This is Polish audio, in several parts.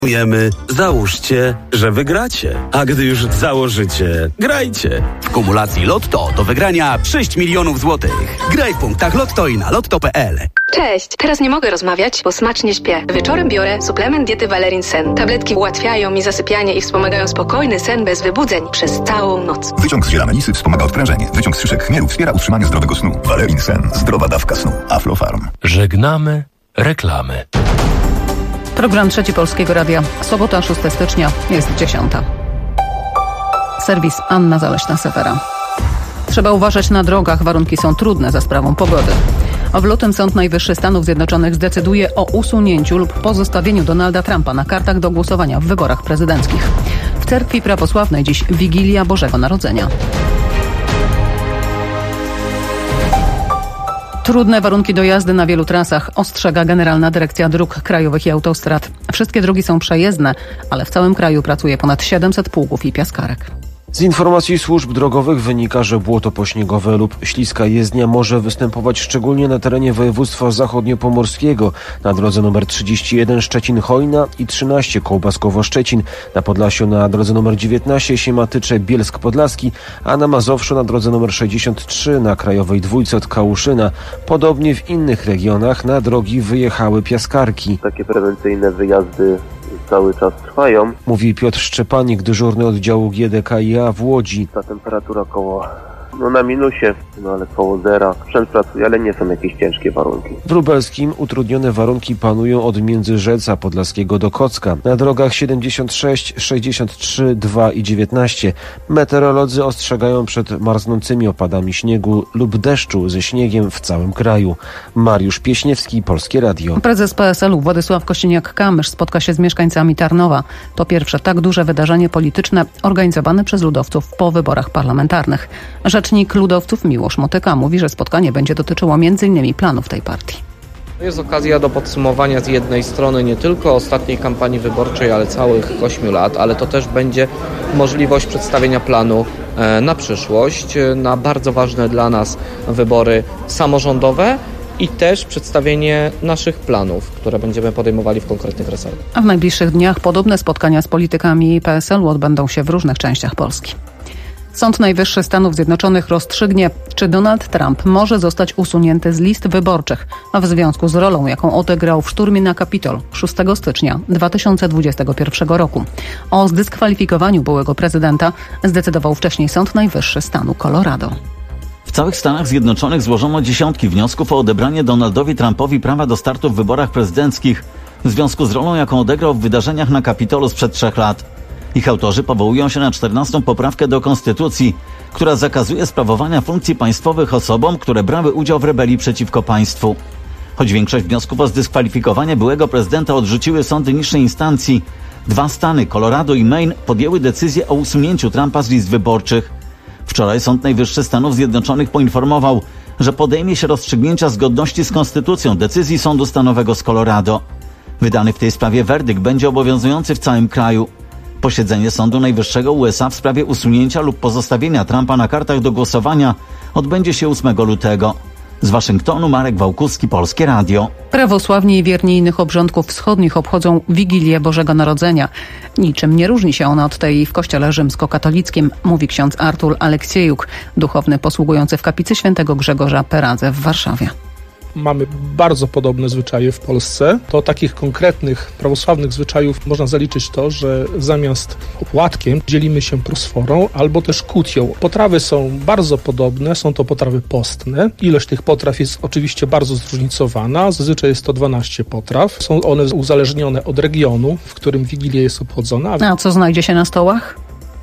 Załóżcie, że wygracie. A gdy już założycie, grajcie. W kumulacji Lotto do wygrania 6 milionów złotych. Graj w punktach Lotto i na lotto.pl. Cześć, teraz nie mogę rozmawiać, bo smacznie śpię. Wieczorem biorę suplement diety Valerin Sen. Tabletki ułatwiają mi zasypianie i wspomagają spokojny sen bez wybudzeń przez całą noc. Wyciąg z ziela melisy wspomaga odprężenie. Wyciąg z szyszek chmielu wspiera utrzymanie zdrowego snu. Valerin Sen. Zdrowa dawka snu. Aflofarm. Żegnamy reklamy. Program Trzeci Polskiego Radia. Sobota, 6 stycznia, jest 10. Serwis Anna Zaleśna-Sewera. Trzeba uważać na drogach, warunki są trudne za sprawą pogody. W lutym Sąd Najwyższy Stanów Zjednoczonych zdecyduje o usunięciu lub pozostawieniu Donalda Trumpa na kartach do głosowania w wyborach prezydenckich. W cerkwi prawosławnej dziś Wigilia Bożego Narodzenia. Trudne warunki do jazdy na wielu trasach, ostrzega Generalna Dyrekcja Dróg Krajowych i Autostrad. Wszystkie drogi są przejezdne, ale w całym kraju pracuje ponad 700 pługów i piaskarek. Z informacji służb drogowych wynika, że błoto pośniegowe lub śliska jezdnia może występować szczególnie na terenie województwa zachodniopomorskiego, na drodze nr 31 Szczecin-Chojna i 13 Kołbaskowo-Szczecin, na Podlasiu na drodze nr 19 Siematycze-Bielsk Podlaski, a na Mazowszu na drodze nr 63 na Krajowej Dwójce od Kałuszyna. Podobnie w innych regionach na drogi wyjechały piaskarki. Takie prewencyjne wyjazdy cały czas trwają. Mówi Piotr Szczepanik, dyżurny oddziału GDKiA w Łodzi. Ta temperatura koło, na minusie, ale koło zera. Sprzęt pracuje, ale nie są jakieś ciężkie warunki. W Lubelskim utrudnione warunki panują od Międzyrzeca Podlaskiego do Kocka. Na drogach 76, 63, 2 i 19. Meteorolodzy ostrzegają przed marznącymi opadami śniegu lub deszczu ze śniegiem w całym kraju. Mariusz Pieśniewski, Polskie Radio. Prezes PSL-u Władysław Kościeniak-Kamysz spotka się z mieszkańcami Tarnowa. To pierwsze tak duże wydarzenie polityczne organizowane przez ludowców po wyborach parlamentarnych. Rzecznik ludowców Miłosz Motyka mówi, że spotkanie będzie dotyczyło m.in. planów tej partii. Jest okazja do podsumowania z jednej strony nie tylko ostatniej kampanii wyborczej, ale całych 8 lat, ale to też będzie możliwość przedstawienia planu na przyszłość, na bardzo ważne dla nas wybory samorządowe i też przedstawienie naszych planów, które będziemy podejmowali w konkretnych resortach. A w najbliższych dniach podobne spotkania z politykami PSL-u odbędą się w różnych częściach Polski. Sąd Najwyższy Stanów Zjednoczonych rozstrzygnie, czy Donald Trump może zostać usunięty z list wyborczych w związku z rolą, jaką odegrał w szturmie na Kapitol 6 stycznia 2021 roku. O zdyskwalifikowaniu byłego prezydenta zdecydował wcześniej Sąd Najwyższy stanu Colorado. W całych Stanach Zjednoczonych złożono dziesiątki wniosków o odebranie Donaldowi Trumpowi prawa do startu w wyborach prezydenckich w związku z rolą, jaką odegrał w wydarzeniach na Kapitolu sprzed 3 lat. Ich autorzy powołują się na 14. poprawkę do Konstytucji, która zakazuje sprawowania funkcji państwowych osobom, które brały udział w rebelii przeciwko państwu. Choć większość wniosków o zdyskwalifikowanie byłego prezydenta odrzuciły sądy niższej instancji, 2 stany, Colorado i Maine, podjęły decyzję o usunięciu Trumpa z list wyborczych. Wczoraj Sąd Najwyższy Stanów Zjednoczonych poinformował, że podejmie się rozstrzygnięcia zgodności z konstytucją decyzji Sądu Stanowego z Colorado. Wydany w tej sprawie werdykt będzie obowiązujący w całym kraju. Posiedzenie Sądu Najwyższego USA w sprawie usunięcia lub pozostawienia Trumpa na kartach do głosowania odbędzie się 8 lutego. Z Waszyngtonu Marek Wałkuski, Polskie Radio. Prawosławni i wierni innych obrządków wschodnich obchodzą Wigilię Bożego Narodzenia. Niczym nie różni się ona od tej w kościele rzymskokatolickim, mówi ksiądz Artur Aleksiejuk, duchowny posługujący w kaplicy świętego Grzegorza Peradze w Warszawie. Mamy bardzo podobne zwyczaje w Polsce. Do takich konkretnych prawosławnych zwyczajów można zaliczyć to, że zamiast opłatkiem dzielimy się prosforą albo też kutią. Potrawy są bardzo podobne, są to potrawy postne. Ilość tych potraw jest oczywiście bardzo zróżnicowana. Zazwyczaj jest to 12 potraw. Są one uzależnione od regionu, w którym Wigilia jest obchodzona. A co znajdzie się na stołach?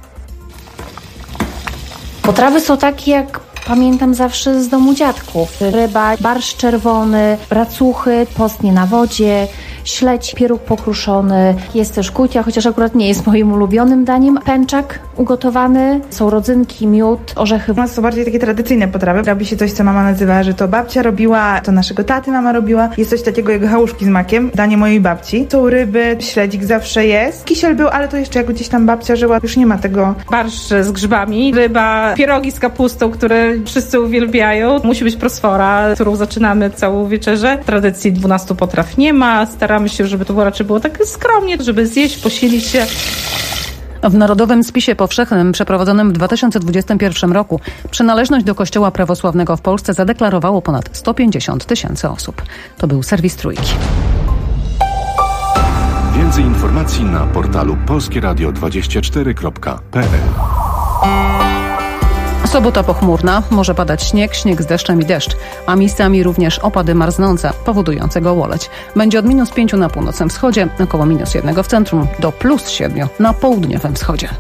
Potrawy są takie, jak pamiętam zawsze z domu dziadków. Ryba, barszcz czerwony, racuchy, postnie na wodzie, śledź, pieróg pokruszony. Jest też kutia, chociaż akurat nie jest moim ulubionym daniem. Pęczak ugotowany, są rodzynki, miód, orzechy. U nas są bardziej takie tradycyjne potrawy. Robi się coś, co mama nazywa, że to babcia robiła, to naszego taty mama robiła. Jest coś takiego jak chałuszki z makiem, danie mojej babci. Są ryby, śledzik zawsze jest. Kisiel był, ale to jeszcze jak gdzieś tam babcia żyła, już nie ma tego. Barszcz z grzybami, ryba, pierogi z kapustą, które wszyscy uwielbiają. Musi być prosfora, którą zaczynamy całą wieczerzę. W tradycji 12 potraw nie ma. Staramy staramy się, żeby to raczej było tak skromnie, żeby zjeść, posilić się. W Narodowym Spisie Powszechnym przeprowadzonym w 2021 roku przynależność do Kościoła prawosławnego w Polsce zadeklarowało ponad 150 000 osób. To był serwis Trójki. Więcej informacji na portalu polskieradio24.pl. Sobota pochmurna, może padać śnieg z deszczem i deszcz, a miejscami również opady marznące, powodujące gołoleć. Będzie od -5 na północnym wschodzie, około -1 w centrum, do +7 na południowym wschodzie.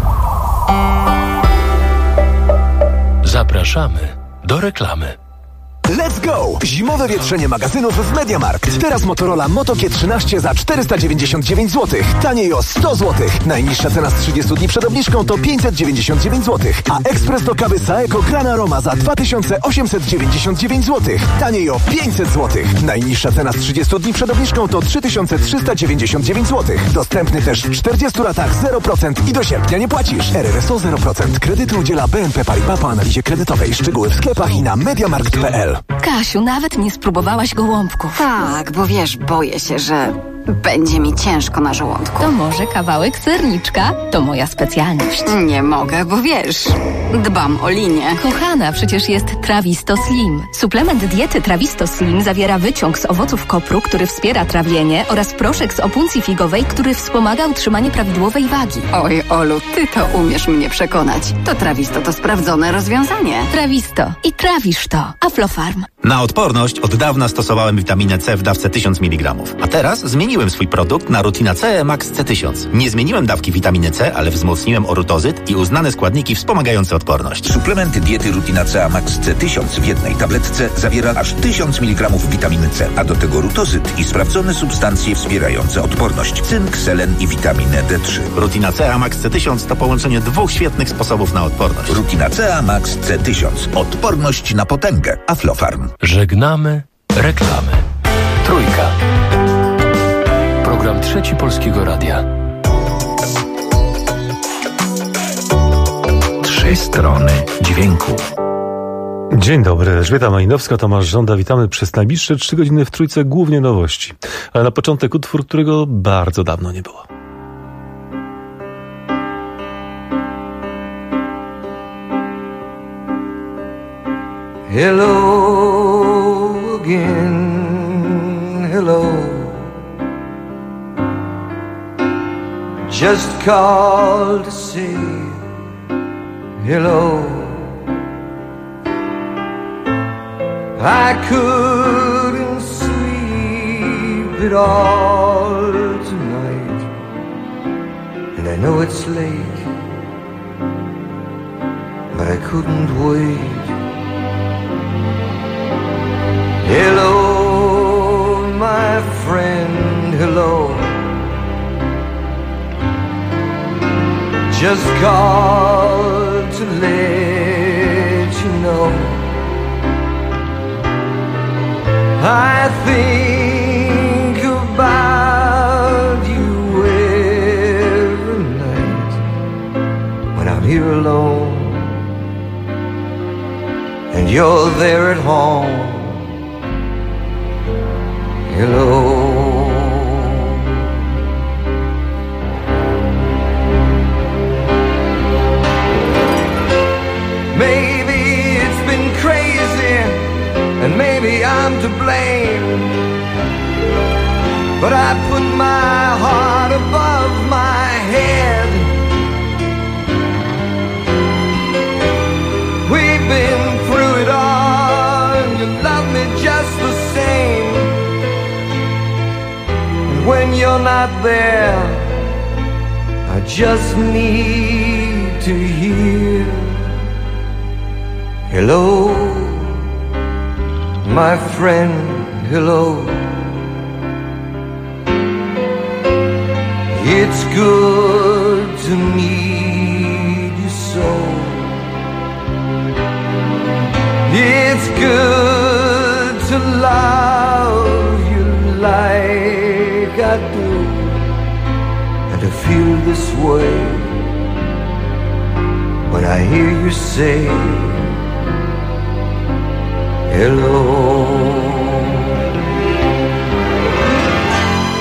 Zapraszamy do reklamy. Let's go! Zimowe wietrzenie magazynów w MediaMarkt. Teraz Motorola Moto G13 za 499 zł. Taniej o 100 zł. Najniższa cena z 30 dni przed obniżką to 599 zł. A ekspres do kawy Saeco Gran Aroma za 2899 zł. Taniej o 500 zł. Najniższa cena z 30 dni przed obniżką to 3399 zł. Dostępny też w 40 latach 0% i do sierpnia nie płacisz. RRSO 0%. Kredyty udziela BNP Paribas po analizie kredytowej. Szczegóły w sklepach i na mediamarkt.pl. Kasiu, nawet nie spróbowałaś gołąbków. Tak, bo wiesz, boję się, że będzie mi ciężko na żołądku. To może kawałek serniczka? To moja specjalność. Nie mogę, bo wiesz, dbam o linię. Kochana, przecież jest Trawisto Slim. Suplement diety Trawisto Slim zawiera wyciąg z owoców kopru, który wspiera trawienie, oraz proszek z opuncji figowej, który wspomaga utrzymanie prawidłowej wagi. Oj, Olu, ty to umiesz mnie przekonać. To Trawisto to sprawdzone rozwiązanie. Trawisto. I trawisz to. Aflofarm. Na odporność od dawna stosowałem witaminę C w dawce 1000 mg. A teraz zmieniłem swój produkt na Rutina C Max C1000. Nie zmieniłem dawki witaminy C, ale wzmocniłem orutozyt i uznane składniki wspomagające odporność. Suplementy diety Rutina C Max C1000 w jednej tabletce zawiera aż 1000 mg witaminy C, a do tego rutozyt i sprawdzone substancje wspierające odporność. Cynk, selen i witaminę D3. Rutina C Max C1000 to połączenie dwóch świetnych sposobów na odporność. Rutina C Max C1000. Odporność na potęgę. Aflofarm. Żegnamy reklamy. Trójka. Program Trzeci Polskiego Radia. 3 strony dźwięku. Dzień dobry, Elżbieta Malinowska, Tomasz Żąda. Witamy przez najbliższe 3 godziny w Trójce, głównie nowości. Ale na początek utwór, którego bardzo dawno nie było. Hello again, hello. Just called to say hello. I couldn't sleep at all tonight, and I know it's late, but I couldn't wait. Hello, my friend, hello. Just called to let you know I think about you every night when I'm here alone and you're there at home. Hello. Maybe it's been crazy and maybe I'm to blame, but I put my heart above my head. We've been through it all and you love me just the same. When you're not there, I just need to hear hello, my friend, hello. It's good to meet you so. It's good to love you like I do, and to feel this way when I hear you say hello.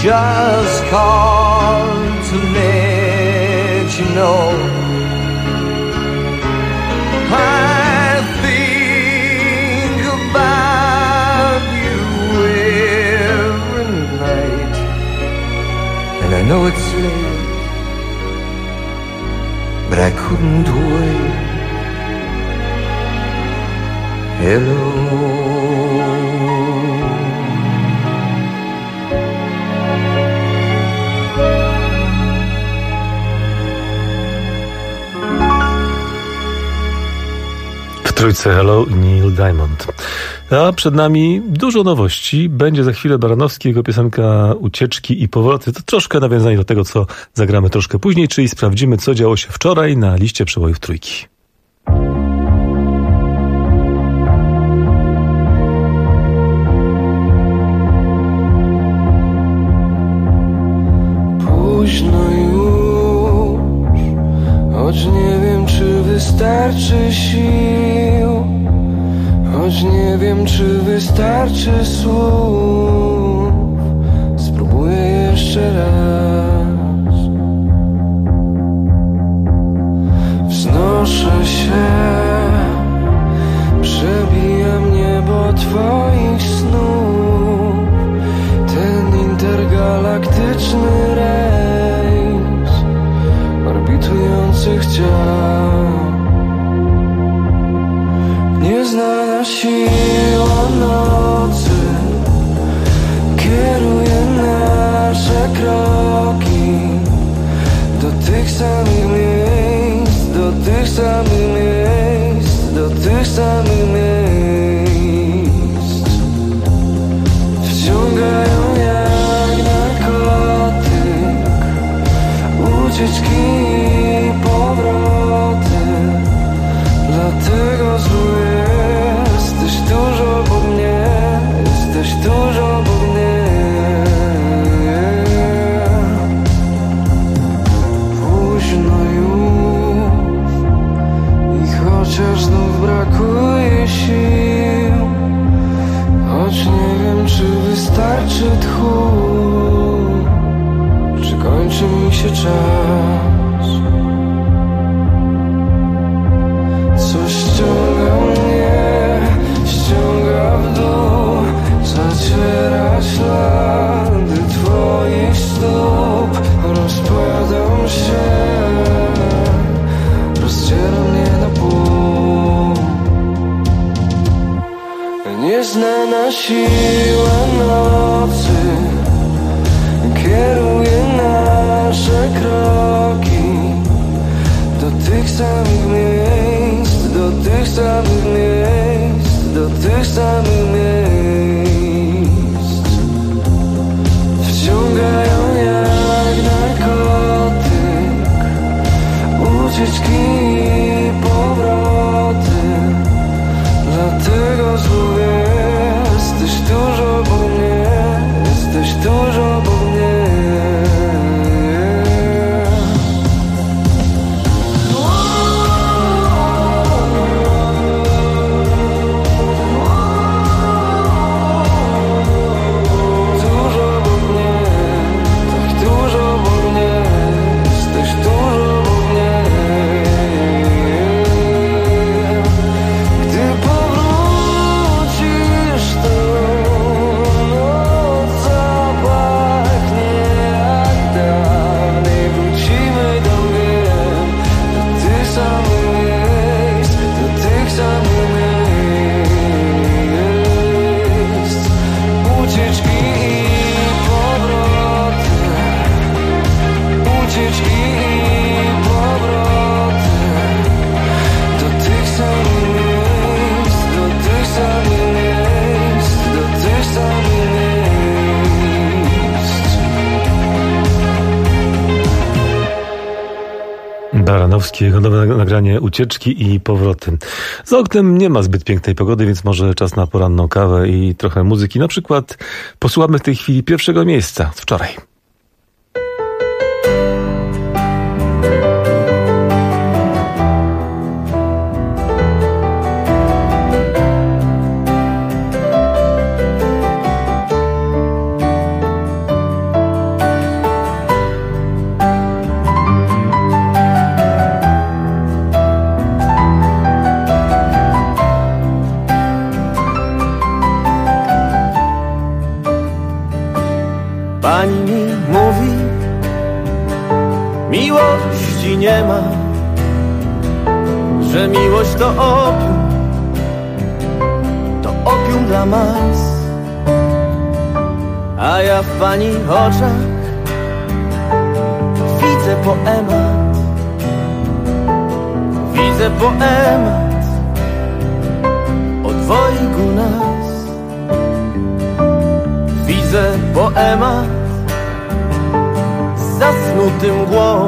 just called to let you know I think about you every night, and I know it's late, but I couldn't wait. Hello. W trójce Hello i Neil Diamond. A przed nami dużo nowości. Będzie za chwilę Baranowski, jego piosenka Ucieczki i powroty. To troszkę nawiązanie do tego, co zagramy troszkę później, czyli sprawdzimy, co działo się wczoraj na liście przebojów trójki. Późno już, choć nie wiem, czy wystarczy sił, choć nie wiem, czy wystarczy słów. Spróbuję jeszcze raz. Wznoszę się, przebijam niebo twoich snów. Ten intergalaktyczny rejs orbitujących ciał. Nieznana siła nocy kieruje nasze kroki do tych samych miejsc, do tych samych miejsc, do tych samych miejsc. Wciągają jak narkotyk, ucieczki i powroty. Dlatego zły jesteś tuż obok mnie, jesteś tuż obok mnie. Późno już i chociaż znów brakuje sił, choć nie wiem, czy wystarczy tchu, czy kończy mi się czas. Co ściąga mnie, ściąga w dół, zaciera ślady twoich stóp. Rozpadam się, rozdziera mnie na pół. Nieznana siła nocy kieruje nasze kroki do tych samych miejsc, do tych samych miejsc, do tych samych miejsc. Wciągają jak narkotyk, ucieczki i powroty. Dlatego zły jesteś tuż obok mnie, jesteś tuż obok mnie. Baranowski, jego nowe nagranie Ucieczki i powroty. Za oknem nie ma zbyt pięknej pogody, więc może czas na poranną kawę i trochę muzyki. Na przykład posłuchamy w tej chwili pierwszego miejsca z wczoraj. miłości nie ma, że miłość to opium dla mas. A ja w pani oczach widzę poemat, widzę poemat o dwojgu nas. Widzę poemat z zasnutym mgłą,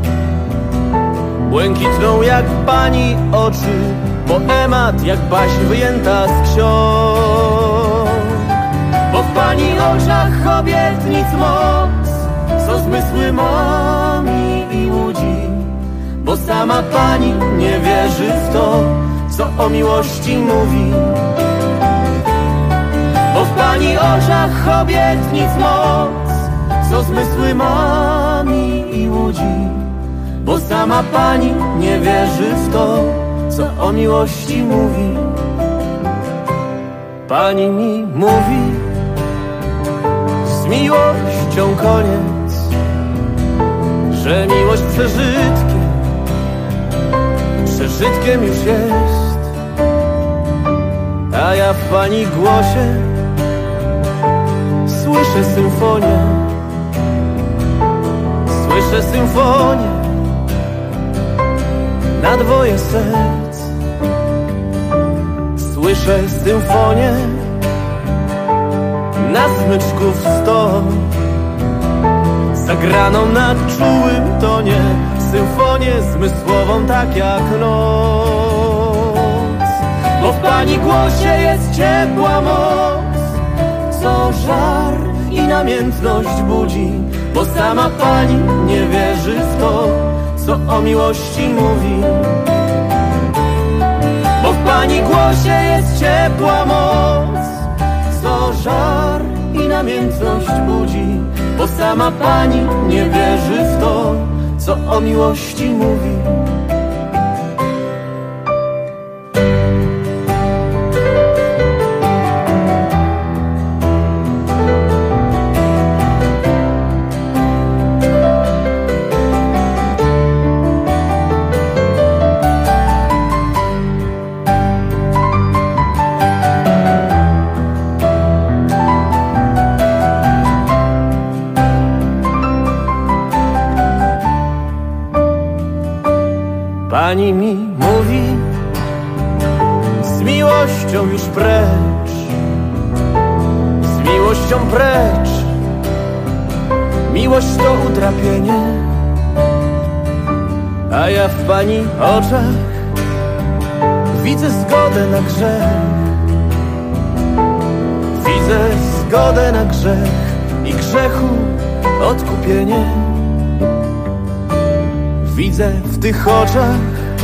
błękitną jak pani oczy, poemat jak baśń wyjęta z ksiąg. Bo w pani oczach obietnic moc, co zmysły mami i łudzi. Bo sama pani nie wierzy w to, co o miłości mówi. Bo w pani oczach obietnic moc, co zmysły mami i łudzi. Bo sama pani nie wierzy w to, co o miłości mówi. Pani mi mówi, z miłością koniec, że miłość przeżytkiem już jest. A ja w pani głosie słyszę symfonię, słyszę symfonię na dwoje serc. Słyszę symfonię na smyczków 100, zagraną na czułym tonie, symfonię zmysłową tak jak noc. Bo w pani głosie jest ciepła moc, co żar i namiętność budzi. Bo sama pani nie wierzy w to, co o miłości mówi. Bo w pani głosie jest ciepła moc, co żar i namiętność budzi. Bo sama pani nie wierzy w to, co o miłości mówi. Pani mi mówi, z miłością już precz, z miłością precz. Miłość to utrapienie, a ja w pani oczach widzę zgodę na grzech. Widzę zgodę na grzech i grzechu odkupienie. Widzę w tych oczach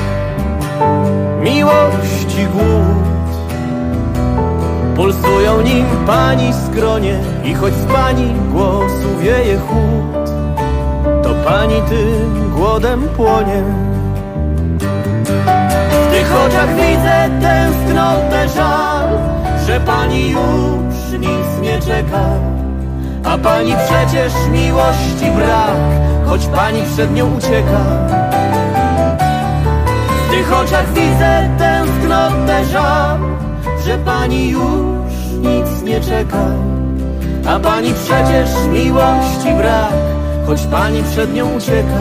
miłości głód, pulsują nim pani skronie i choć z pani głosu wieje chłód, to pani tym głodem płonie. W tych oczach widzę tęsknotę, żal, że pani już nic nie czeka. A pani przecież miłości brak, choć pani przed nią ucieka. W tych oczach widzę tęsknotę, żal, że pani już nic nie czeka. A pani przecież miłości brak, choć pani przed nią ucieka.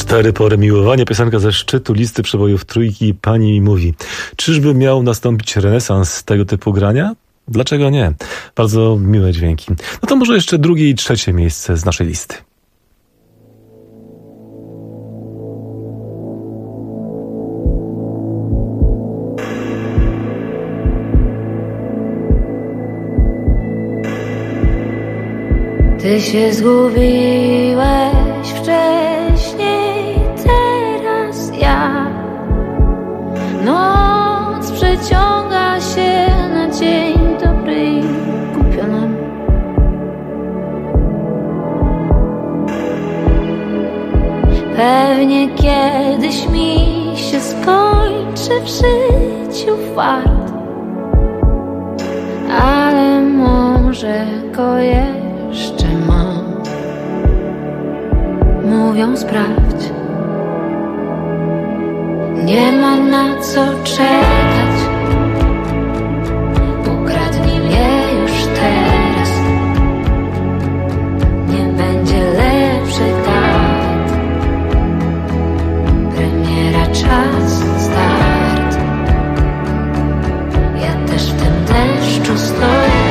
4 pory miłowania, piosenka ze szczytu listy przebojów trójki Pani mi mówi. Czyżby miał nastąpić renesans tego typu grania? Dlaczego nie? Bardzo miłe dźwięki. No to może jeszcze drugie i trzecie miejsce z naszej listy. Ty się zgubiłeś wcześniej, teraz ja. Noc przeciąga się na dzień dobry i głupio nam. Pewnie kiedyś mi się skończy w życiu fart, ale może go jeszcze mam. Mówią sprawdź, nie ma na co czekać. Ukradnij mnie już teraz, nie będzie lepszy dat. Premiera, czas, start. Ja też w tym deszczu stoję,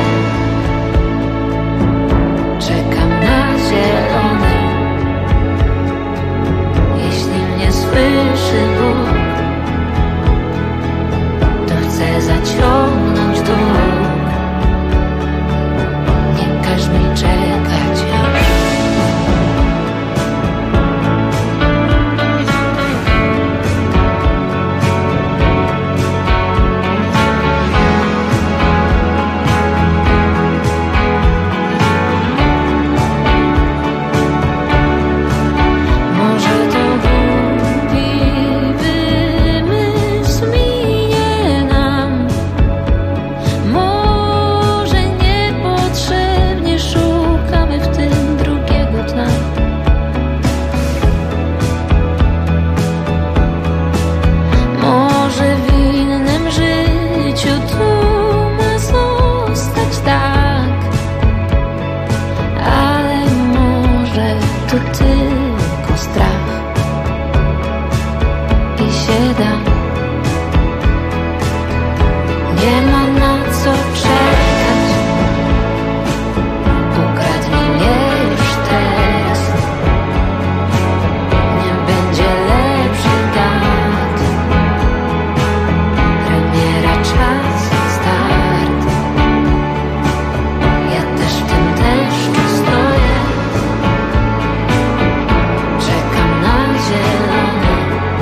czekam na zielony. Jeśli mnie słyszy Bóg, to chcę zaciągnąć dług. Nie każ mi czekać już. Może to głupi wymysł minie nam, może niepotrzebnie szukamy w tym drugiego dna. Może w innym życiu tu ma zostać tak, ale może to tylko strach i się da. Nie ma na co czekać. Ukradnij mnie już teraz, nie będzie lepszy dat. Premiera, czas, start. Ja też w tym deszczu stoję, czekam na zielony.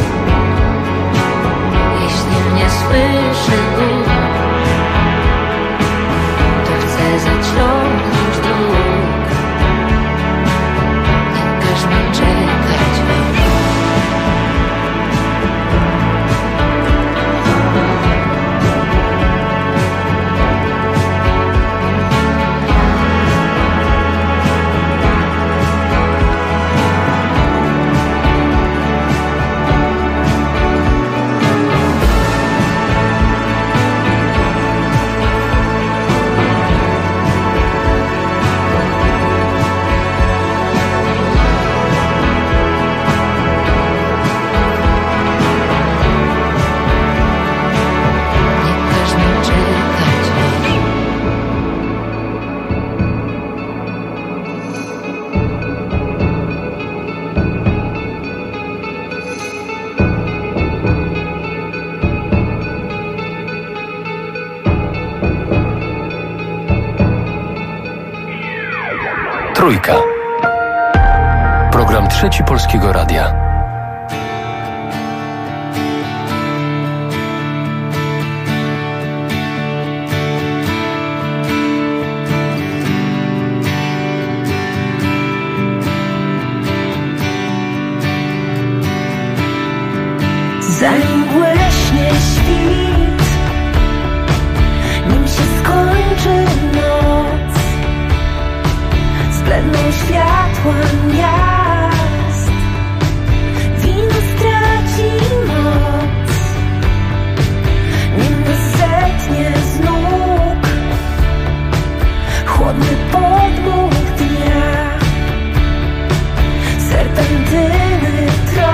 Jeśli mnie słyszy Bóg, to chcę zaciągnąć dług. Nie każ mi czekać już. Nie każ mi czekać już. Trójka. Program Trzeci Polskiego Radia. Zanim błyśnie świt, nim się skończy noc, zbledną światła miast, wino straci moc, nim nas zetnie z nóg chłodny podmuch dnia, serpentyny trąb.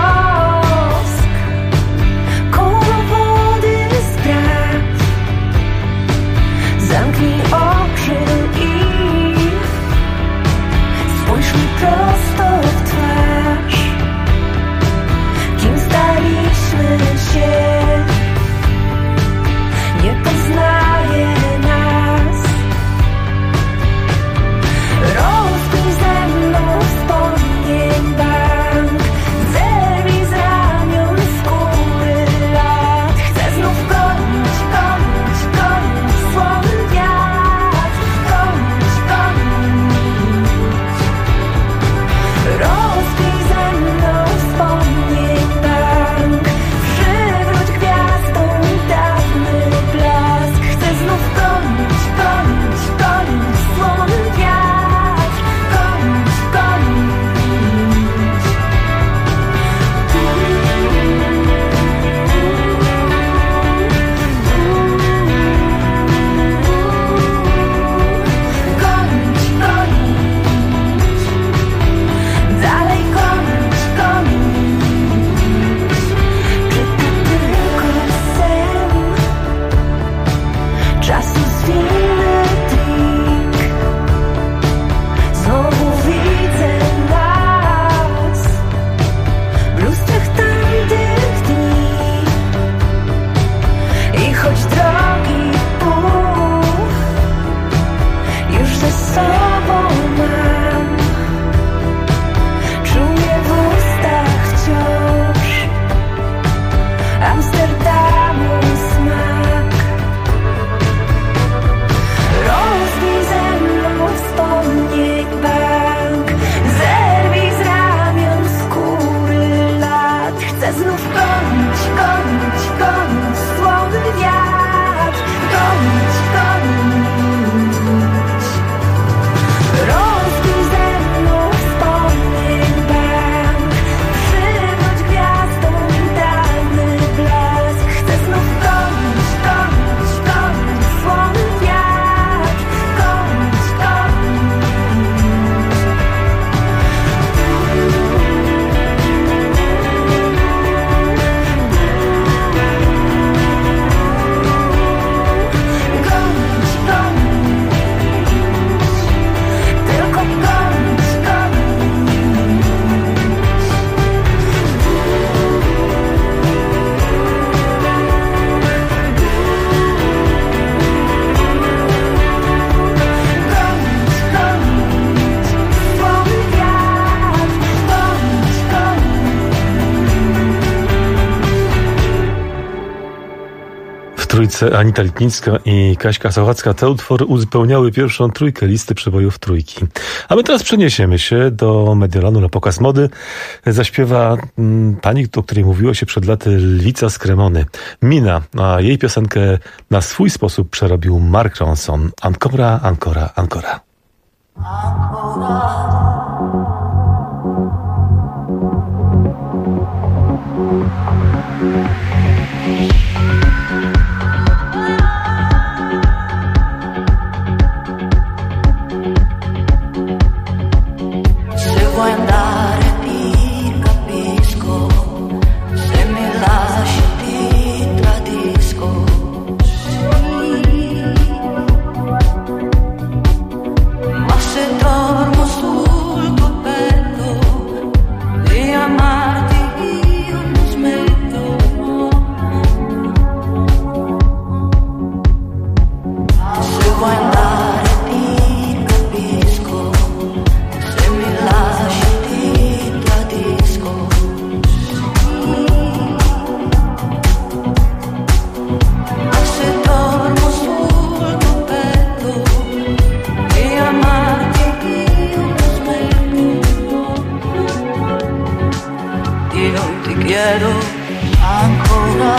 trójce Anita Lipnicka i Kaśka Sałacka. Te utwory uzupełniały pierwszą trójkę listy przebojów trójki. A my teraz przeniesiemy się do Mediolanu na pokaz mody. Zaśpiewa pani, o której mówiło się przed laty, Lwica z Cremony, Mina, a jej piosenkę na swój sposób przerobił Mark Ronson. Ancora, ancora, ancora. Se vuoi andare ti capisco, se mi lasci ti tradisco, sì. Ma se dormo sul tuo petto di amarti io non smetto, se vuoi andare ti capisco, se mi lasci ti tradisco, ma se dormo sul tuo petto di amarti io non smetto. Io ti chiedo ancora,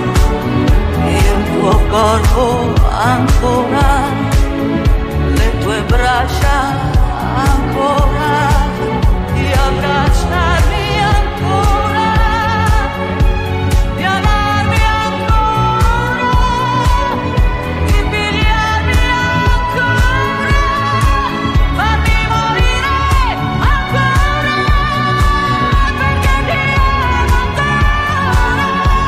il tuo corpo ancora, le tue braccia ancora, di abbracciarmi ancora, di amarmi ancora, di pigliarmi ancora, farmi morire ancora, perché ti amo ancora.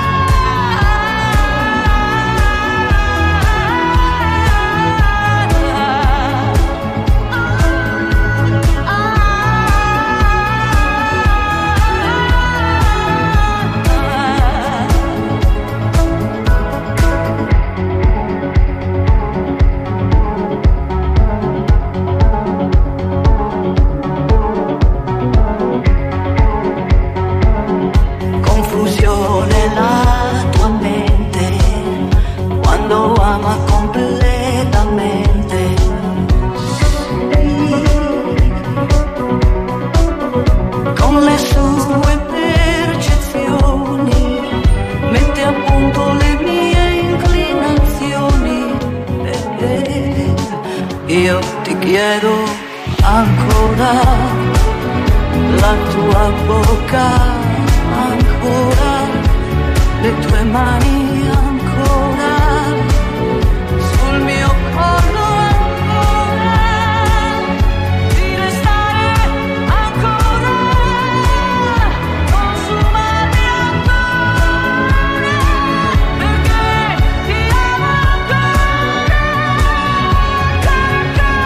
Confusione la tua mente quando ama completamente. Con le sue percezioni mette a punto le mie inclinazioni. Io ti chiedo ancora la tua bocca, ancora le tue mani, ancora sul mio collo, ancora di restare ancora, consumarmi ancora, perché ti amo ancora, ancora,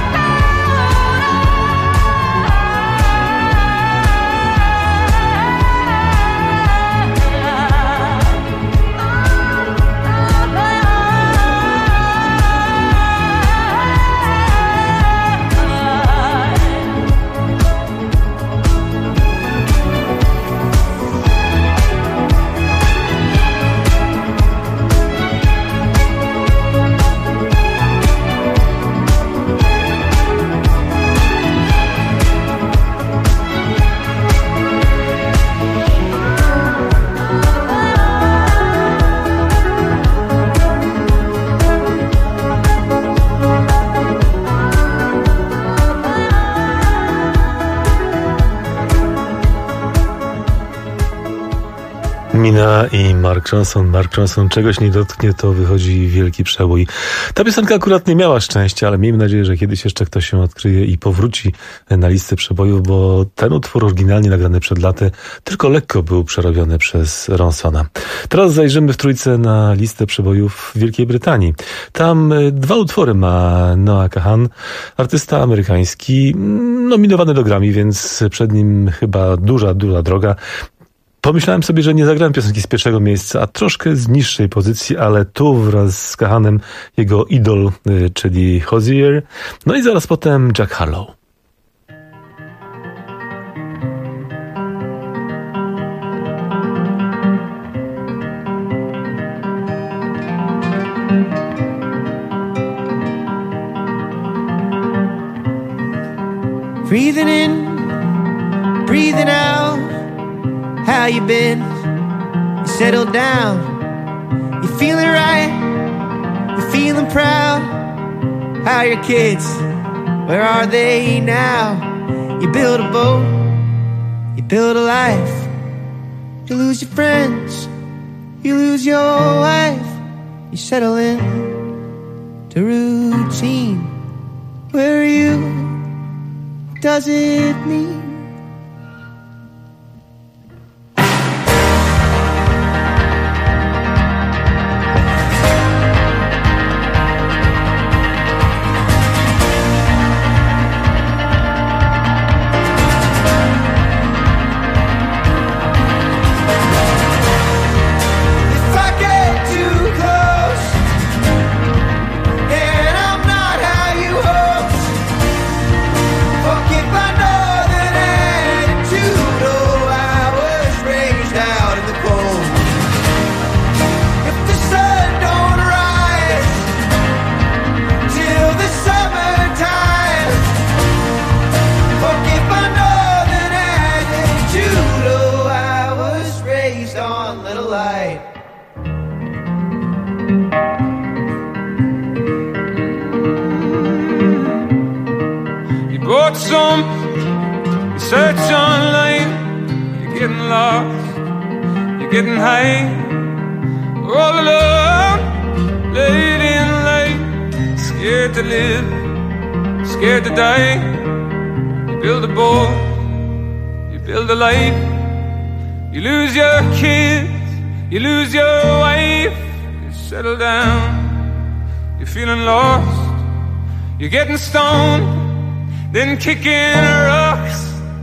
Mina i Mark Ronson. Mark Ronson czegoś nie dotknie, to wychodzi wielki przebój. Ta piosenka akurat nie miała szczęścia, ale miejmy nadzieję, że kiedyś jeszcze ktoś się odkryje i powróci na listę przebojów, bo ten utwór oryginalnie nagrany przed laty tylko lekko był przerobiony przez Ronsona. Teraz zajrzymy w trójce na listę przebojów w Wielkiej Brytanii. Tam dwa utwory ma Noah Kahan, artysta amerykański, nominowany do Grammy, więc przed nim chyba duża droga. Pomyślałem sobie, że nie zagrałem piosenki z pierwszego miejsca, a troszkę z niższej pozycji, ale tu wraz z Kahanem jego idol, czyli Hozier, no i zaraz potem Jack Harlow. Breathing in, breathing out. How you been? You settled down. You feeling right? You feeling proud? How are your kids? Where are they now? You build a boat, you build a life. You lose your friends, you lose your wife. You settle in to routine. Where are you? What does it mean? Getting high, all alone, late in late, scared to live, scared to die. You build a boat, you build a life. You lose your kids, you lose your wife. You settle down, you're feeling lost. You're getting stoned, then kicking rocks.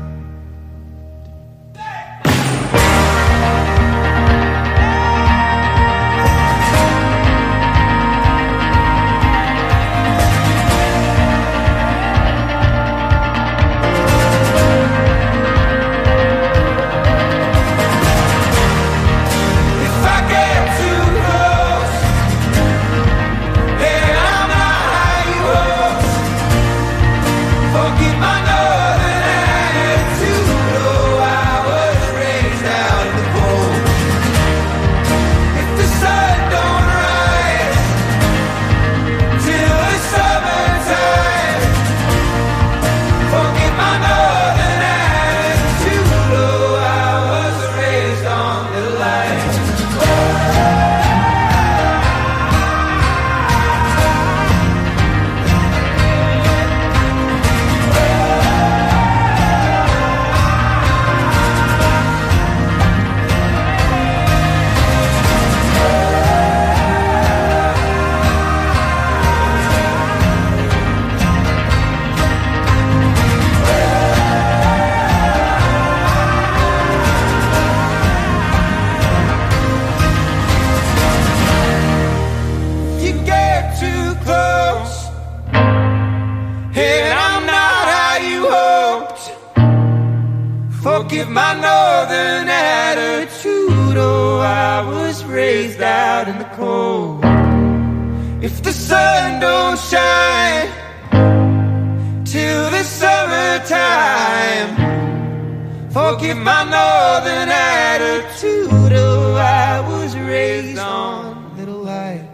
Forgive my northern attitude. Oh, I was raised out in the cold. If the sun don't shine till the summertime, forgive my northern attitude. Oh, I was raised on little light.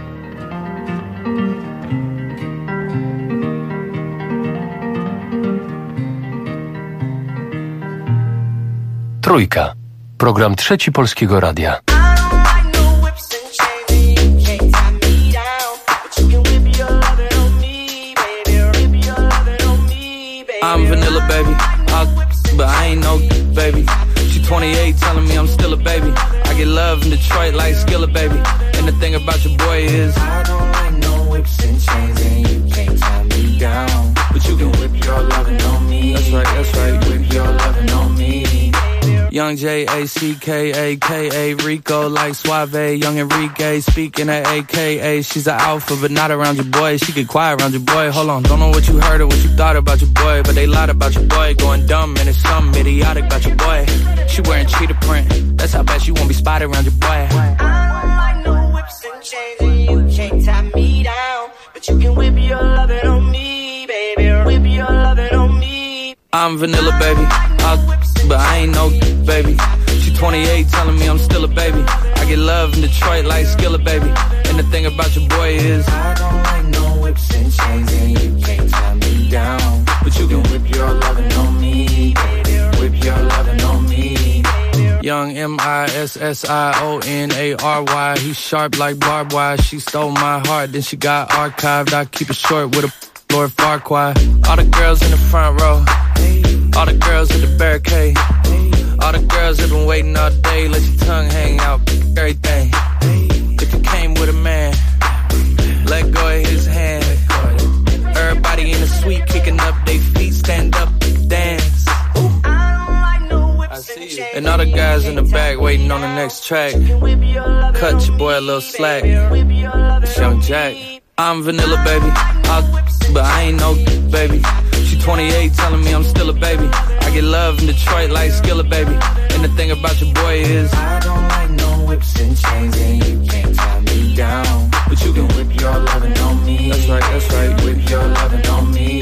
Trójka. Program Trzeci Polskiego Radia. I'm vanilla, baby. But I ain't no baby. She 28, telling me I'm still a baby. I get love in Detroit like Skilla, baby. And the thing about your boy is I don't like no whips and chains, and you can't tie me down. But you can whip your lovin' on me. That's right, whip your lovin' on me. Young J-A-C-K-A-K-A Rico like Suave, young Enrique speaking at AKA. She's an alpha but not around your boy. She get quiet around your boy. Hold on, don't know what you heard or what you thought about your boy, but they lied about your boy. Going dumb and it's something idiotic about your boy. She wearing cheetah print, that's how bad she won't be spotted around your boy. I don't like no whips and chains, and you can't tie me down. But you can whip your lovin' on me, baby. Whip your lovin' on me. I'm vanilla, baby. But I ain't no baby. She 28, telling me I'm still a baby. I get love in Detroit like Skillet, baby. And the thing about your boy is I don't like no whips and chains, and you can't tie me down. But you can whip your lovin' on me, baby. Whip your lovin' on me. Young MISSIONARY. He's sharp like barbed wire. She stole my heart, then she got archived. I keep it short with a Lord Farquaad. All the girls in the front row, all the girls at the barricade, all the girls have been waiting all day. Let your tongue hang out, everything. If you came with a man, let go of his hand. Everybody in the suite kicking up their feet, stand up, dance. I see you. And all the guys in the back waiting on the next track. Cut your boy a little slack. It's Young Jack. I'm vanilla, baby. But I ain't no baby. She 28, telling me I'm still a baby. I get love in Detroit like Skillet, baby. And the thing about your boy is I don't like no whips and chains, and you can't tie me down. But you can whip your lovin' on me. That's right, that's right. Whip your lovin' on me.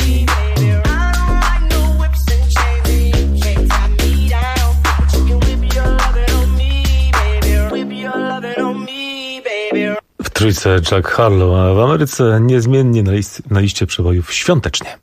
W trójce Jack Harlow, a w Ameryce niezmiennie na liście przebojów świątecznie.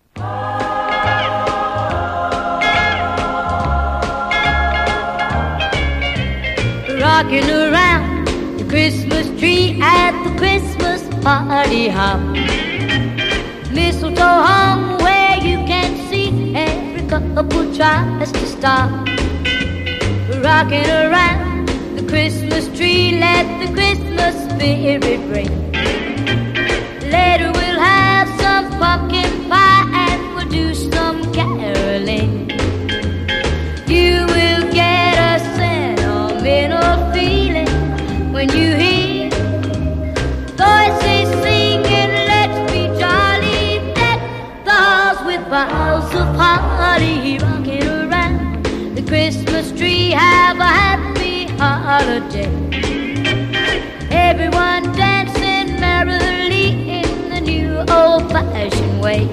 Rocking around the Christmas tree at the Christmas party hop. Mistletoe hung where you can see every couple tries to stop. Rocking around the Christmas tree, let the Christmas spirit ring. Later we'll have some pumpkin pie and we'll do some caroling. You will get a sentimental feeling when you hear voices singing, let's be jolly, deck the halls with boughs of holly. Rocking around the Christmas tree, have a happy holiday. Everyone dancing merrily in the new old-fashioned way.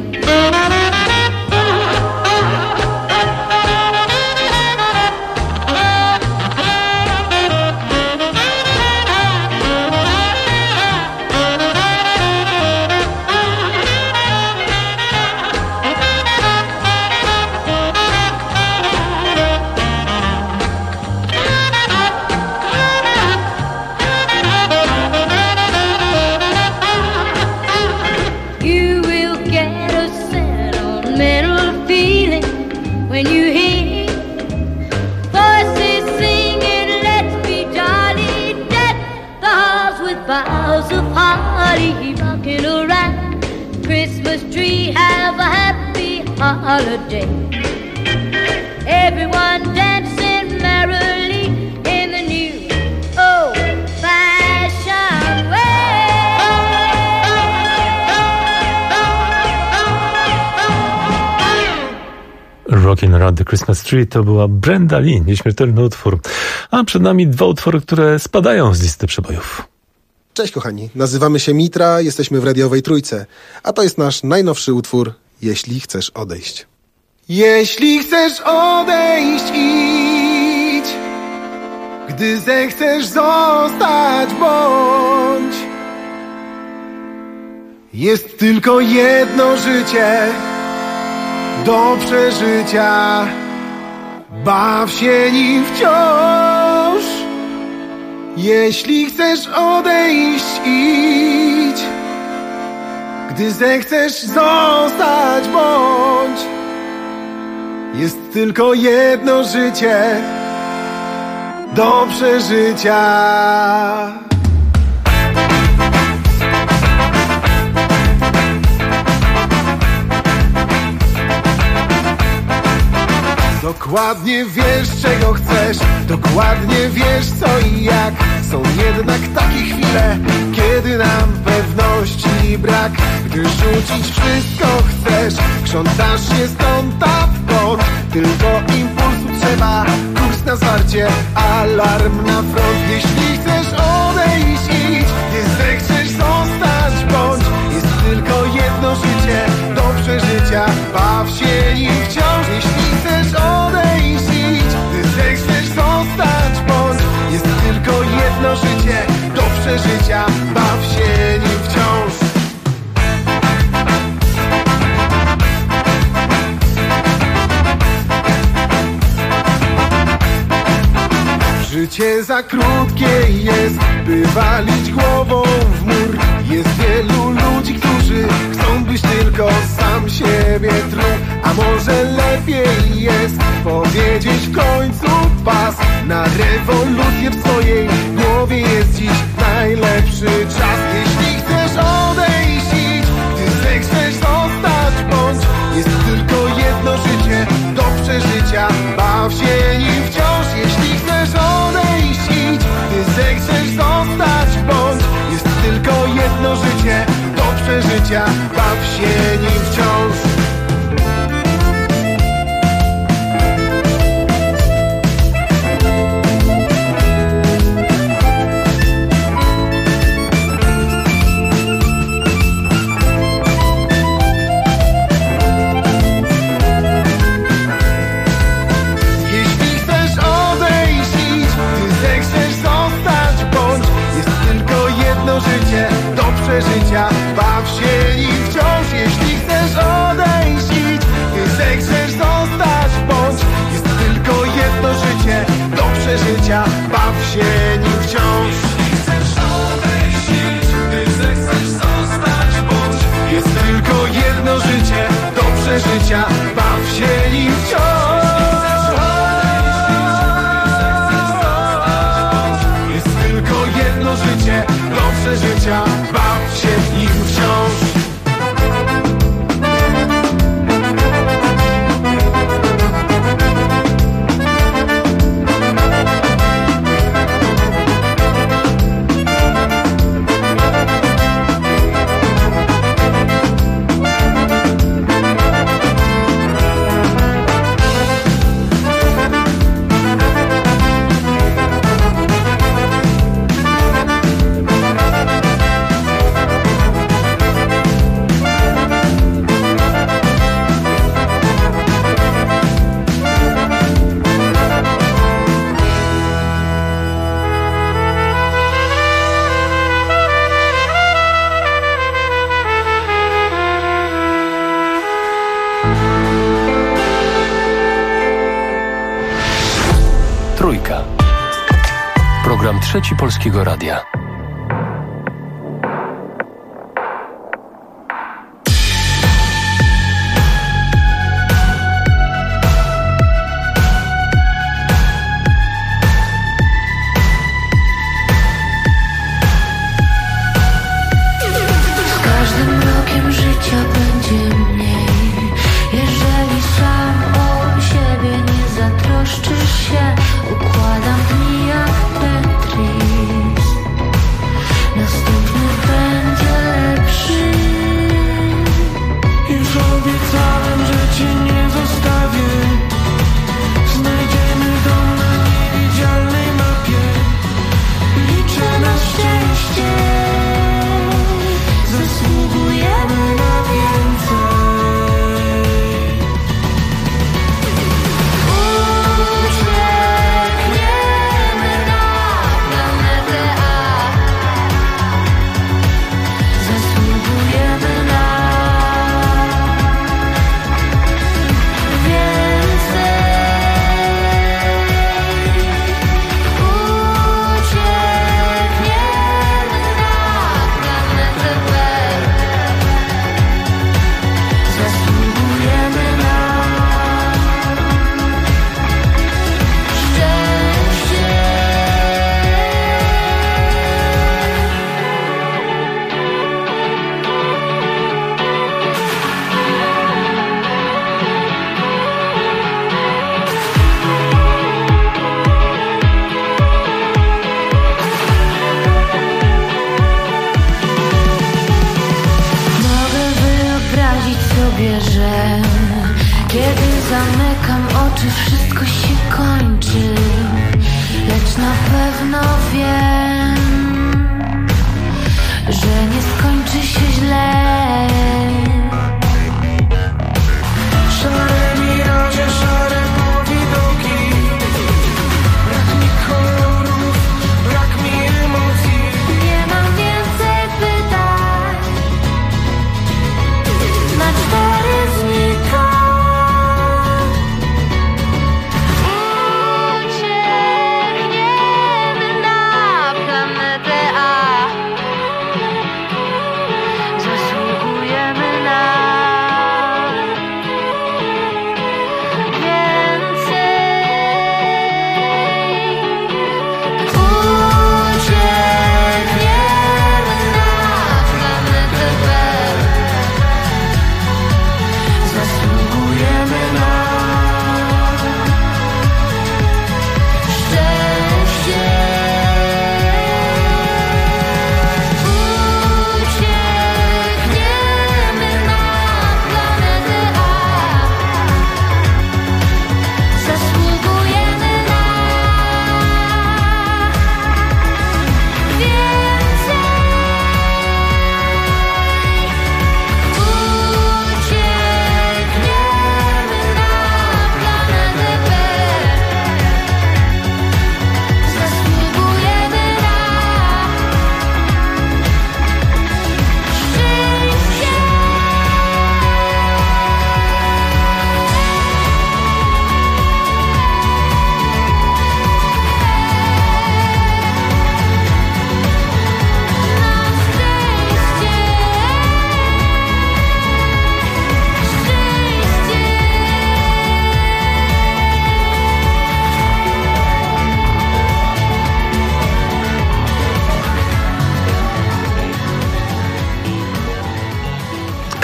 When you hear voices singing, let's be jolly, deck the halls with boughs of holly. Rocking around the Christmas tree, have a happy holiday. Everyone dancing merrily in the new old-fashioned way. Rockin' Around the Christmas Tree to była Brenda Lee, nieśmiertelny utwór. A przed nami dwa utwory, które spadają z listy przebojów. Cześć kochani, nazywamy się Mitra, jesteśmy w radiowej Trójce, a to jest nasz najnowszy utwór Jeśli chcesz odejść. Jeśli chcesz odejść, idź. Gdy zechcesz zostać, bądź. Jest tylko jedno życie do przeżycia, baw się nim wciąż. Jeśli chcesz odejść, idź. Gdy zechcesz zostać, bądź. Jest tylko jedno życie do przeżycia. Dokładnie wiesz, czego chcesz, dokładnie wiesz, co i jak. Są jednak takie chwile, kiedy nam pewności brak. Gdy rzucić wszystko chcesz, krzątasz się stąd a wkąd. Tylko impulsu trzeba, kurs na zwarcie, alarm na front. Jeśli chcesz odejść, idź. Nie zechcesz zostać, bądź. Jest tylko jedno życie do przeżycia, baw się nim wciąż. Jeśli chcesz odejść, idź. Ty chcesz zostać, bądź. Jest tylko jedno życie do przeżycia. Baw się nim wciąż. Życie za krótkie jest, by walić głową w mur. Jest wielu ludzi, którzy chcą, byś tylko sam siebie truł. A może lepiej jest powiedzieć w końcu pas. Na rewolucję w swojej głowie jest dziś najlepszy czas. Jeśli chcesz odejść, idź. Ty chcesz zostać, bądź. Jest tylko jedno życie do przeżycia. Baw się nim wciąż. Jeśli chcesz odejść, idź. Ty chcesz zostać, bądź. Jest tylko jedno życie do przeżycia. Baw się nim wciąż. Życie do przeżycia, baw się nim wciąż. Jeśli chcesz odejść, idź. Ty chcesz zostać, bądź. Jest tylko jedno życie do przeżycia, baw się nim wciąż. Jeśli chcesz odejść, idź. Ty chcesz zostać, bądź. Jest tylko jedno życie do przeżycia, baw się nim wciąż. Jest tylko jedno życie do przeżycia, baw się nim wciąż. Trójka. Program Trzeci Polskiego Radia. Z każdym rokiem życia będzie mniej. Jeżeli sam o siebie nie zatroszczysz się, układam dni jak Tetris. Następny będzie lepszy. Już obiecałem, że cię nie zostawię. Znajdziemy dom na niewidzialnej mapie. Liczę na szczęście. Zasługujemy na więcej. Uciekniemy na planetę A. Zasługujemy na więcej. Uciekniemy na planetę B. Zasługujemy na szczęście. Mogę wyobrazić sobie, że kiedy zamykam oczy, wszystko się kończy. Lecz na pewno wiem, że nie skończy się źle. Szare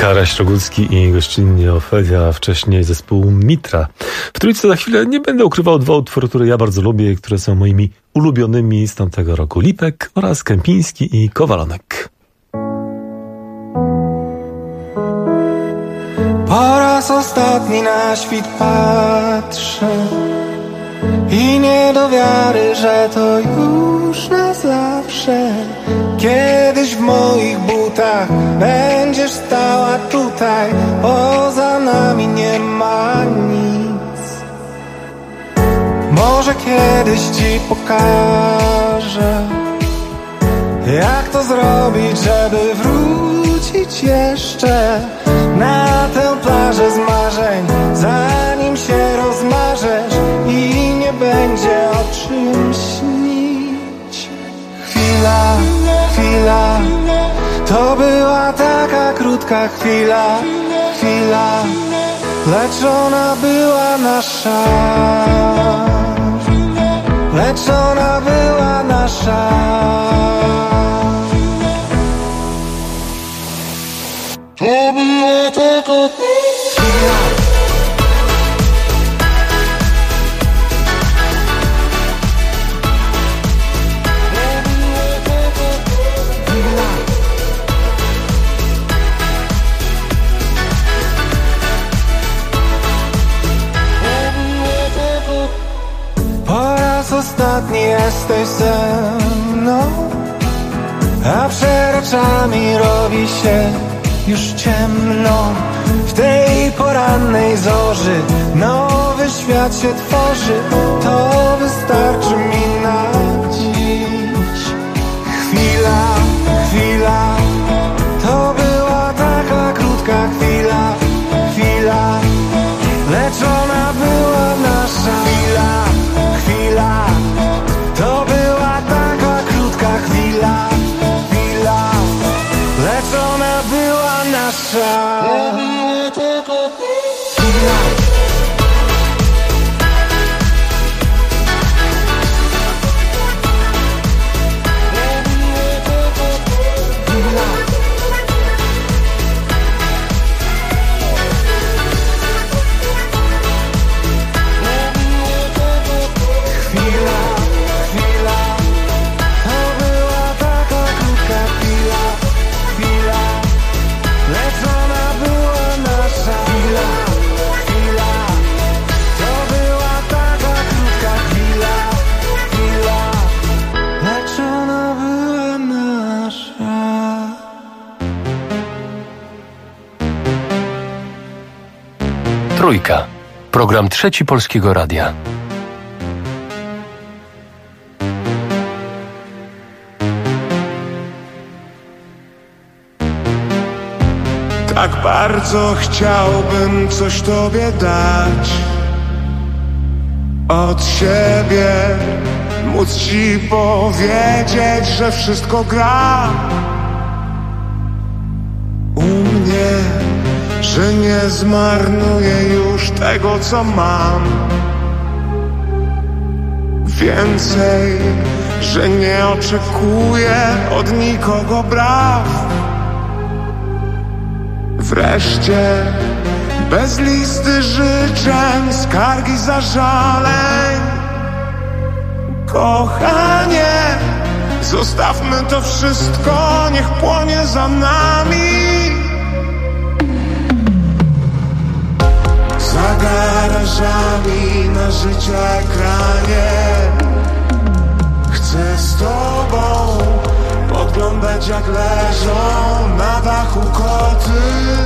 Araś Rogucki i gościnnie Ofelia, wcześniej zespół Mitra. W Trójce za chwilę nie będę ukrywał dwa utwory, które ja bardzo lubię i które są moimi ulubionymi z tamtego roku. Lipek oraz Kępiński i Kowalonek. Po raz ostatni na świt patrzę i nie do wiary, że to już na zawsze. Kiedyś w moich butach będziesz stała tutaj, poza nami nie ma nic. Może kiedyś ci pokażę, jak to zrobić, żeby wrócić jeszcze na tę plażę z marzeń, zanim się rozmarzesz i nie będzie o czym śnić. Chwila, chwila, to była taka krótka chwila, chwila, lecz ona była nasza, lecz ona była nasza. To była taka chwila. Po raz ostatni jesteś ze mną, a przed oczami robi się już ciemno. W tej porannej zorzy nowy świat się tworzy, to wystarczy mi na dziś. Chwila, chwila, to była taka krótka chwila, chwila, lecz ona była nasza. Chwila, chwila, to była taka krótka chwila, chwila, lecz ona była nasza. Chwila. Trójka. Program Trzeci Polskiego Radia. Tak bardzo chciałbym coś tobie dać od siebie, móc ci powiedzieć, że wszystko gra u mnie, że nie zmarnuję już tego, co mam. Więcej, że nie oczekuję od nikogo braw. Wreszcie, bez listy życzeń, skargi, zażaleń. Kochanie, zostawmy to wszystko, niech płonie za nami. Za garażami na życia ekranie chcę z tobą podglądać, jak leżą na dachu koty.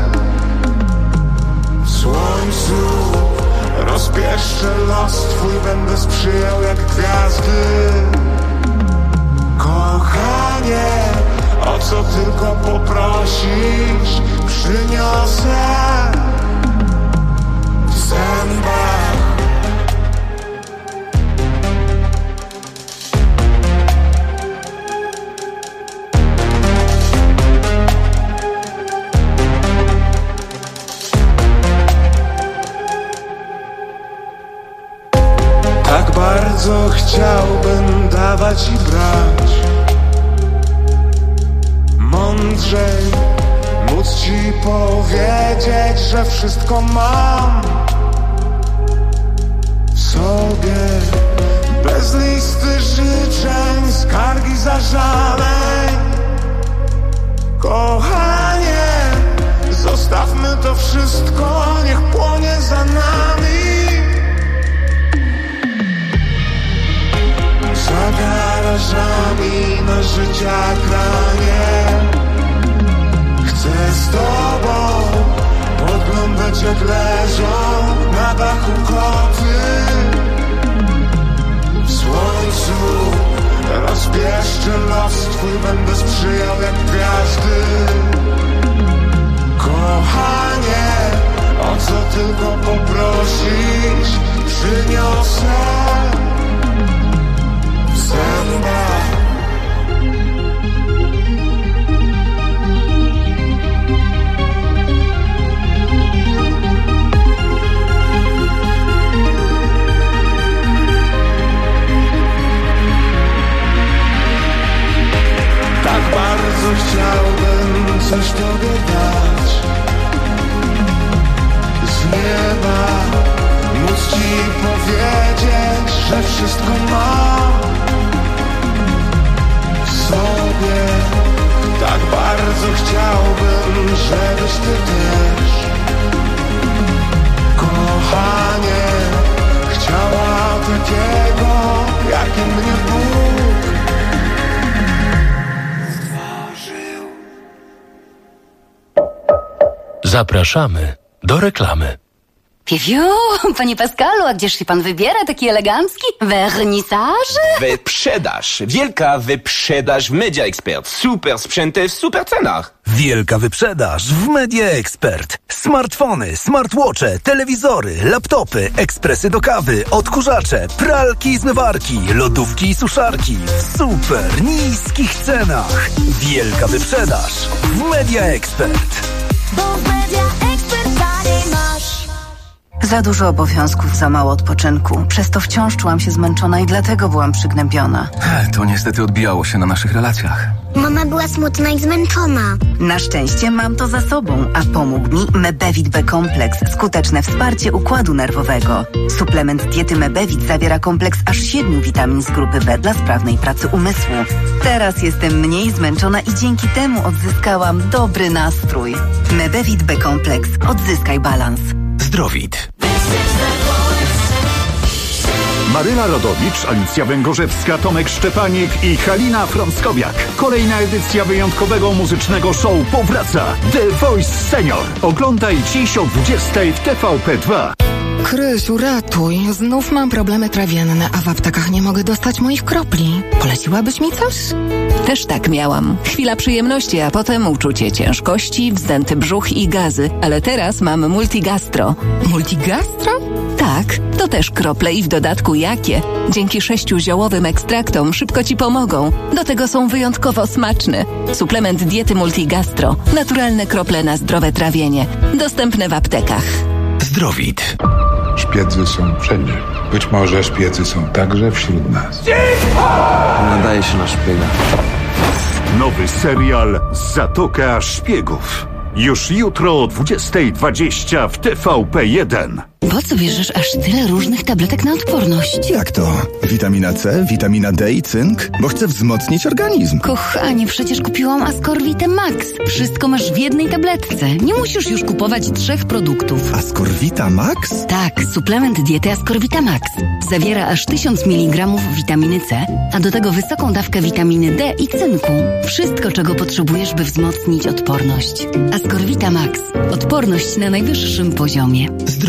W słońcu rozpieszczę los twój, będę sprzyjał jak gwiazdy. Kochanie, o co tylko poprosisz, przyniosę w zębach. Tak bardzo chciałem wszystko mam w sobie. Bez listy życzeń, skargi, zażaleń. Kochanie, zostawmy to wszystko, niech płonie za nami. Za garażami na życia granie. Chcę z tobą podglądać, jak leżą na dachu koty. W słońcu rozpieszczę los twój, będę sprzyjał jak gwiazdy. Kochanie, o co tylko poprosisz, przyniosę w zębach. Tak bardzo chciałbym coś tobie dać z nieba, móc ci powiedzieć, że wszystko mam w sobie. Tak bardzo chciałbym, żebyś ty też, kochanie, chciała takiego, jakim mnie Bóg. Zapraszamy do reklamy. Piu, panie Pascalu, a gdzież się pan wybiera taki elegancki? Wernisaż? Wyprzedaż. Wielka wyprzedaż w Media Expert. Super sprzęty w super cenach. Wielka wyprzedaż w Media Expert. Smartfony, smartwatche, telewizory, laptopy, ekspresy do kawy, odkurzacze, pralki i zmywarki, lodówki i suszarki w super niskich cenach. Wielka wyprzedaż w Media Expert. Bo w Media Expert taniej masz. Za dużo obowiązków, za mało odpoczynku. Przez to wciąż czułam się zmęczona i dlatego byłam przygnębiona. To niestety odbijało się na naszych relacjach. Mama była smutna i zmęczona. Na szczęście mam to za sobą, a pomógł mi Mebevit B-kompleks. Skuteczne wsparcie układu nerwowego. Suplement diety Mebevit zawiera kompleks aż 7 witamin z grupy B dla sprawnej pracy umysłu. Teraz jestem mniej zmęczona i dzięki temu odzyskałam dobry nastrój. Mebevit B-kompleks. Odzyskaj balans. Zdrowit. Maryla Rodowicz, Alicja Węgorzewska, Tomek Szczepanik i Halina Frąckowiak. Kolejna edycja wyjątkowego muzycznego show powraca. The Voice Senior. Oglądaj dziś o 20:00 w TVP2. Krysiu, ratuj. Znów mam problemy trawienne, a w aptekach nie mogę dostać moich kropli. Poleciłabyś mi coś? Też tak miałam. Chwila przyjemności, a potem uczucie ciężkości, wzdęty brzuch i gazy. Ale teraz mam Multigastro. Multigastro? Tak, to też krople i w dodatku jakie. Dzięki 6 ziołowym ekstraktom szybko ci pomogą. Do tego są wyjątkowo smaczne. Suplement diety Multigastro. Naturalne krople na zdrowe trawienie. Dostępne w aptekach. Zdrowit. Szpiedzy są wszędzie. Być może szpiedzy są także wśród nas. Nadaje się na szpiega. Nowy serial Zatoka Szpiegów. Już jutro o 20:20 w TVP1. Po co bierzesz aż tyle różnych tabletek na odporność? Jak to? Witamina C, witamina D i cynk? Bo chcę wzmocnić organizm. Kochanie, przecież kupiłam Ascorvitę Max. Wszystko masz w jednej tabletce. Nie musisz już kupować 3 produktów. Ascorvita Max? Tak, suplement diety Ascorvita Max. Zawiera aż 1000 mg witaminy C, a do tego wysoką dawkę witaminy D i cynku. Wszystko, czego potrzebujesz, by wzmocnić odporność. Ascorvita Max. Odporność na najwyższym poziomie.